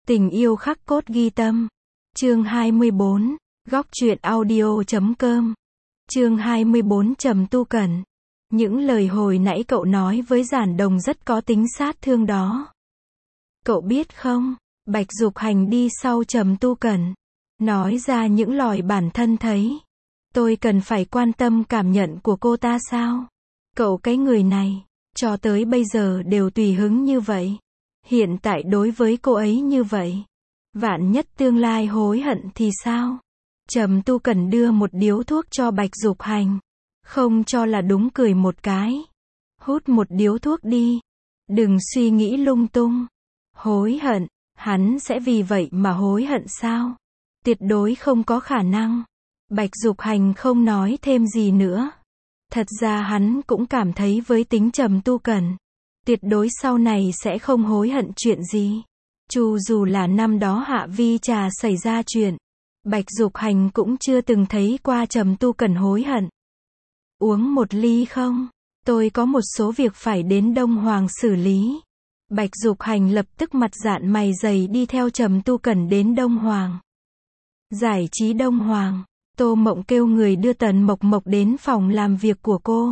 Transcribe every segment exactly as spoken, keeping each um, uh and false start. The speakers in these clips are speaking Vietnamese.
Tình yêu khắc cốt ghi tâm. Chương hai mươi bốn, góc truyện audio.com. Chương hai mươi bốn, Trầm Tu Cẩn. Những lời hồi nãy cậu nói với Giản Đồng rất có tính sát thương đó. Cậu biết không, Bạch Dục Hành đi sau Trầm Tu Cẩn, nói ra những lời bản thân thấy. Tôi cần phải quan tâm cảm nhận của cô ta sao? Cậu cái người này, cho tới bây giờ đều tùy hứng như vậy. Hiện tại đối với cô ấy như vậy. Vạn nhất tương lai hối hận thì sao? Trầm Tu Cẩn đưa một điếu thuốc cho Bạch Dục Hành. Không cho là đúng cười một cái. Hút một điếu thuốc đi. Đừng suy nghĩ lung tung. Hối hận, hắn sẽ vì vậy mà hối hận sao? Tuyệt đối không có khả năng. Bạch Dục Hành không nói thêm gì nữa. Thật ra hắn cũng cảm thấy với tính Trầm Tu Cẩn, tuyệt đối sau này sẽ không hối hận chuyện gì. Chu dù là năm đó Hạ Vi Trà xảy ra chuyện, Bạch Dục Hành cũng chưa từng thấy qua Trầm Tu Cẩn hối hận. Uống một ly không? Tôi có một số việc phải đến Đông Hoàng xử lý. Bạch Dục Hành lập tức mặt dạn mày dày đi theo Trầm Tu Cẩn đến Đông Hoàng. Giải trí Đông Hoàng. Tô Mộng kêu người đưa Tần Mộc Mộc đến phòng làm việc của cô.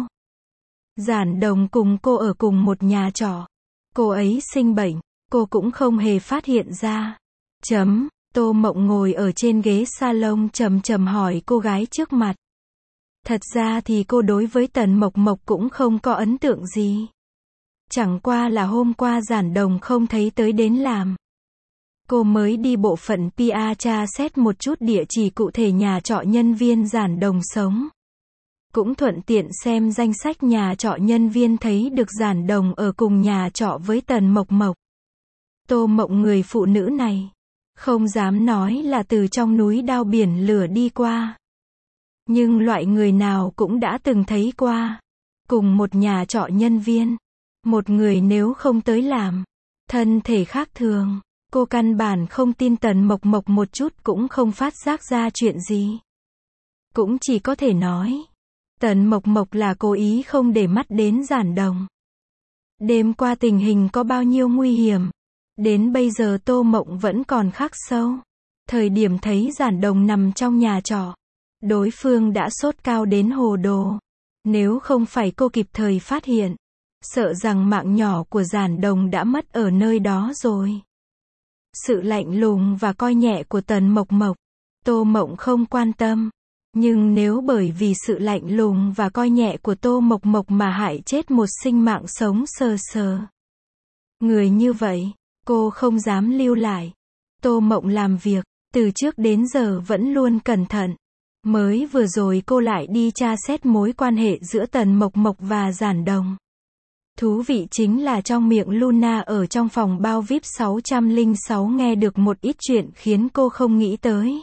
Giản Đồng cùng cô ở cùng một nhà trọ. Cô ấy sinh bệnh, cô cũng không hề phát hiện ra. Chấm, Tô Mộng ngồi ở trên ghế salon trầm trầm hỏi cô gái trước mặt. Thật ra thì cô đối với Tần Mộc Mộc cũng không có ấn tượng gì. Chẳng qua là hôm qua Giản Đồng không thấy tới đến làm. Cô mới đi bộ phận pê e tra xét một chút địa chỉ cụ thể nhà trọ nhân viên Giản Đồng sống. Cũng thuận tiện xem danh sách nhà trọ nhân viên thấy được Giản Đồng ở cùng nhà trọ với Tần Mộc Mộc. Tô Mộng người phụ nữ này, không dám nói là từ trong núi đao biển lửa đi qua. Nhưng loại người nào cũng đã từng thấy qua. Cùng một nhà trọ nhân viên, một người nếu không tới làm, thân thể khác thường. Cô căn bản không tin Tần Mộc Mộc một chút cũng không phát giác ra chuyện gì. Cũng chỉ có thể nói, Tần Mộc Mộc là cố ý không để mắt đến Giản Đồng. Đêm qua tình hình có bao nhiêu nguy hiểm, đến bây giờ Tô Mộng vẫn còn khắc sâu. Thời điểm thấy Giản Đồng nằm trong nhà trọ, đối phương đã sốt cao đến hồ đồ. Nếu không phải cô kịp thời phát hiện, sợ rằng mạng nhỏ của Giản Đồng đã mất ở nơi đó rồi. Sự lạnh lùng và coi nhẹ của Tần Mộc Mộc, Tô Mộng không quan tâm. Nhưng nếu bởi vì sự lạnh lùng và coi nhẹ của Tô Mộc Mộc mà hại chết một sinh mạng sống sờ sờ, người như vậy, cô không dám lưu lại. Tô Mộng làm việc, từ trước đến giờ vẫn luôn cẩn thận. Mới vừa rồi cô lại đi tra xét mối quan hệ giữa Tần Mộc Mộc và Giản Đồng. Thú vị chính là trong miệng Luna ở trong phòng bao vi ai pi sáu không sáu nghe được một ít chuyện khiến cô không nghĩ tới.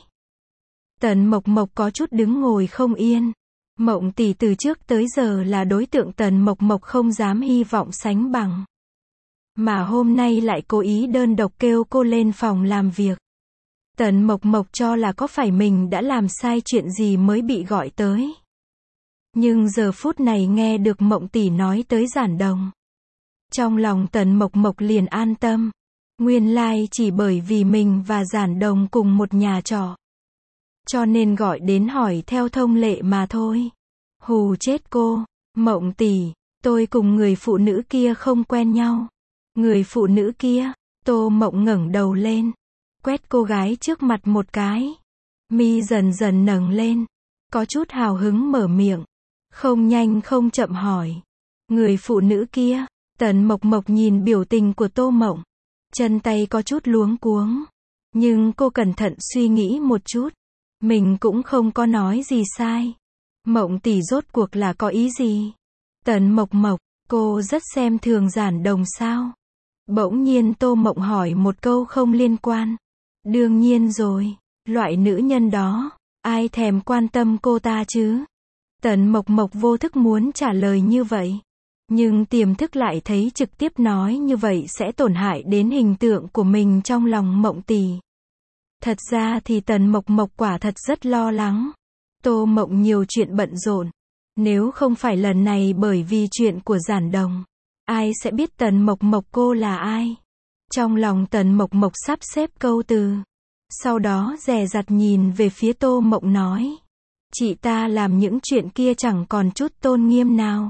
Tần Mộc Mộc có chút đứng ngồi không yên. Mộng tỷ từ trước tới giờ là đối tượng Tần Mộc Mộc không dám hy vọng sánh bằng. Mà hôm nay lại cố ý đơn độc kêu cô lên phòng làm việc. Tần Mộc Mộc cho là có phải mình đã làm sai chuyện gì mới bị gọi tới. Nhưng giờ phút này nghe được Mộng tỷ nói tới Giản Đồng, trong lòng Tần Mộc Mộc liền an tâm. Nguyên lai chỉ bởi vì mình và Giản Đồng cùng một nhà trọ, cho nên gọi đến hỏi theo thông lệ mà thôi. Hù chết cô. Mộng tỷ, tôi cùng người phụ nữ kia không quen nhau. Người phụ nữ kia? Tô Mộng ngẩng đầu lên, quét cô gái trước mặt một cái. Mi dần dần nâng lên, có chút hào hứng mở miệng. Không nhanh không chậm hỏi. Người phụ nữ kia? Tần Mộc Mộc nhìn biểu tình của Tô Mộng, chân tay có chút luống cuống. Nhưng cô cẩn thận suy nghĩ một chút. Mình cũng không có nói gì sai. Mộng tỷ rốt cuộc là có ý gì? Tần Mộc Mộc, cô rất xem thường Giản Đồng sao? Bỗng nhiên Tô Mộng hỏi một câu không liên quan. Đương nhiên rồi, loại nữ nhân đó, ai thèm quan tâm cô ta chứ? Tần Mộc Mộc vô thức muốn trả lời như vậy. Nhưng tiềm thức lại thấy trực tiếp nói như vậy sẽ tổn hại đến hình tượng của mình trong lòng Mộng tỷ. Thật ra thì Tần Mộc Mộc quả thật rất lo lắng. Tô Mộng nhiều chuyện bận rộn. Nếu không phải lần này bởi vì chuyện của Giản Đồng, ai sẽ biết Tần Mộc Mộc cô là ai? Trong lòng Tần Mộc Mộc sắp xếp câu từ. Sau đó dè dặt nhìn về phía Tô Mộng nói. Chị ta làm những chuyện kia chẳng còn chút tôn nghiêm nào.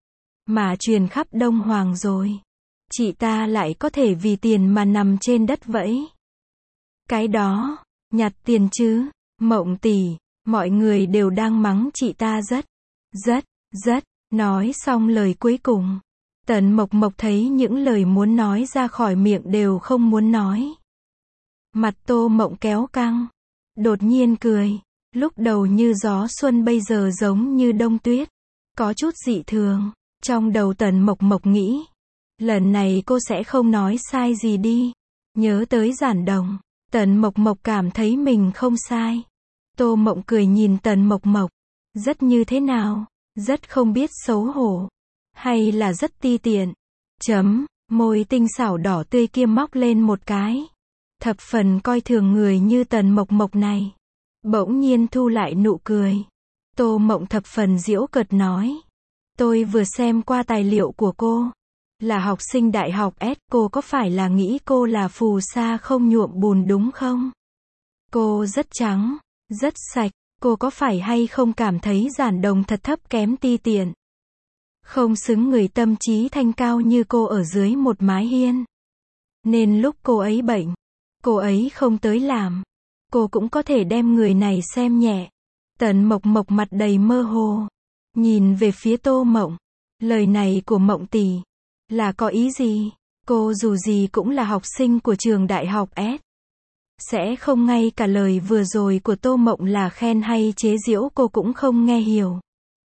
Mà truyền khắp Đông Hoàng rồi. Chị ta lại có thể vì tiền mà nằm trên đất vẫy. Cái đó, nhặt tiền chứ, Mộng tỷ, mọi người đều đang mắng chị ta rất, rất, rất. Nói xong lời cuối cùng. Tần Mộc Mộc thấy những lời muốn nói ra khỏi miệng đều không muốn nói. Mặt Tô Mộng kéo căng. Đột nhiên cười. Lúc đầu như gió xuân bây giờ giống như đông tuyết. Có chút dị thường. Trong đầu Tần Mộc Mộc nghĩ. Lần này cô sẽ không nói sai gì đi. Nhớ tới Giản Đồng. Tần Mộc Mộc cảm thấy mình không sai. Tô Mộng cười nhìn Tần Mộc Mộc. Rất như thế nào? Rất không biết xấu hổ. Hay là rất ti tiện? Chấm, môi tinh xảo đỏ tươi kia móc lên một cái. Thập phần coi thường người như Tần Mộc Mộc này. Bỗng nhiên thu lại nụ cười. Tô Mộng thập phần giễu cợt nói. Tôi vừa xem qua tài liệu của cô. Là học sinh đại học S, cô có phải là nghĩ cô là phù sa không nhuộm bùn đúng không? Cô rất trắng, rất sạch, cô có phải hay không cảm thấy Giản Đồng thật thấp kém ti tiện? Không xứng người tâm trí thanh cao như cô ở dưới một mái hiên. Nên lúc cô ấy bệnh, cô ấy không tới làm, cô cũng có thể đem người này xem nhẹ. Tần Mộc Mộc mặt đầy mơ hồ, nhìn về phía Tô Mộng. Lời này của Mộng tỷ là có ý gì? Cô dù gì cũng là học sinh của trường đại học S. Sẽ không ngay cả lời vừa rồi của Tô Mộng là khen hay chế giễu cô cũng không nghe hiểu.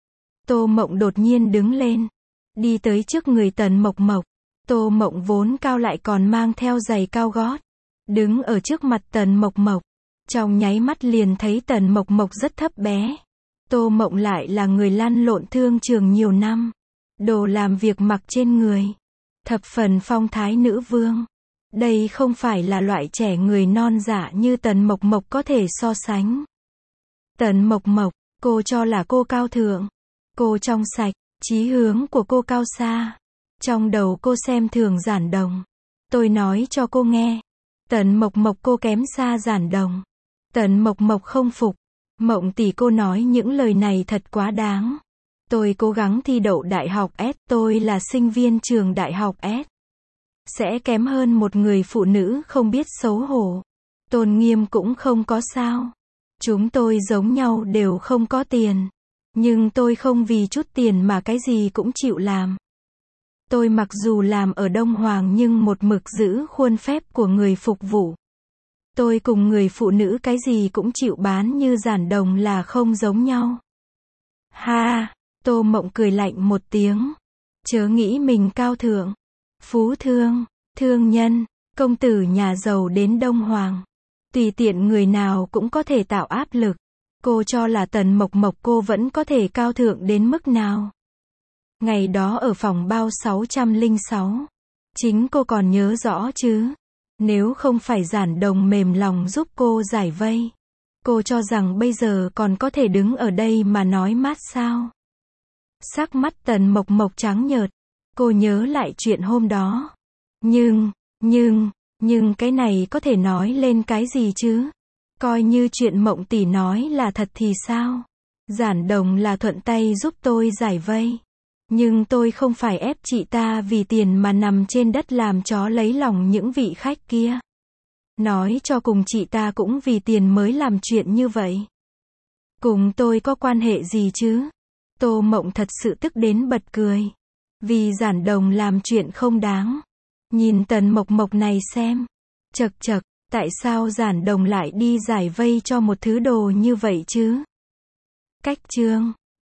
Tô Mộng đột nhiên đứng lên, đi tới trước người Tần Mộc Mộc. Tô Mộng vốn cao lại còn mang theo giày cao gót, đứng ở trước mặt Tần Mộc Mộc. Trong nháy mắt liền thấy Tần Mộc Mộc rất thấp bé. Tô Mộng lại là người lăn lộn thương trường nhiều năm. Đồ làm việc mặc trên người. Thập phần phong thái nữ vương. Đây không phải là loại trẻ người non dạ như Tần Mộc Mộc có thể so sánh. Tần Mộc Mộc, cô cho là cô cao thượng. Cô trong sạch, chí hướng của cô cao xa. Trong đầu cô xem thường Giản Đồng. Tôi nói cho cô nghe. Tần Mộc Mộc cô kém xa Giản Đồng. Tần Mộc Mộc không phục. Mộng tỷ cô nói những lời này thật quá đáng. Tôi cố gắng thi đậu đại học S. Tôi là sinh viên trường đại học S. Sẽ kém hơn một người phụ nữ không biết xấu hổ. Tôn nghiêm cũng không có sao. Chúng tôi giống nhau đều không có tiền. Nhưng tôi không vì chút tiền mà cái gì cũng chịu làm. Tôi mặc dù làm ở Đông Hoàng nhưng một mực giữ khuôn phép của người phục vụ. Tôi cùng người phụ nữ cái gì cũng chịu bán như Giản Đồng là không giống nhau. Ha, Tô Mộng cười lạnh một tiếng. Chớ nghĩ mình cao thượng. Phú thương, thương nhân, công tử nhà giàu đến Đông Hoàng. Tùy tiện người nào cũng có thể tạo áp lực. Cô cho là Tần Mộc Mộc cô vẫn có thể cao thượng đến mức nào. Ngày đó ở phòng bao sáu trăm lẻ sáu. Chính cô còn nhớ rõ chứ. Nếu không phải Giản Đồng mềm lòng giúp cô giải vây. Cô cho rằng bây giờ còn có thể đứng ở đây mà nói mát sao. Sắc mắt Tần Mộc Mộc trắng nhợt. Cô nhớ lại chuyện hôm đó. Nhưng, nhưng, nhưng cái này có thể nói lên cái gì chứ? Coi như chuyện Mộng tỷ nói là thật thì sao? Giản Đồng là thuận tay giúp tôi giải vây. Nhưng tôi không phải ép chị ta vì tiền mà nằm trên đất làm chó lấy lòng những vị khách kia. Nói cho cùng chị ta cũng vì tiền mới làm chuyện như vậy. Cùng tôi có quan hệ gì chứ? Tô Mộng thật sự tức đến bật cười. Vì Giản Đồng làm chuyện không đáng. Nhìn Tần Mộc Mộc này xem. Chật chật, tại sao Giản Đồng lại đi giải vây cho một thứ đồ như vậy chứ? Cách chương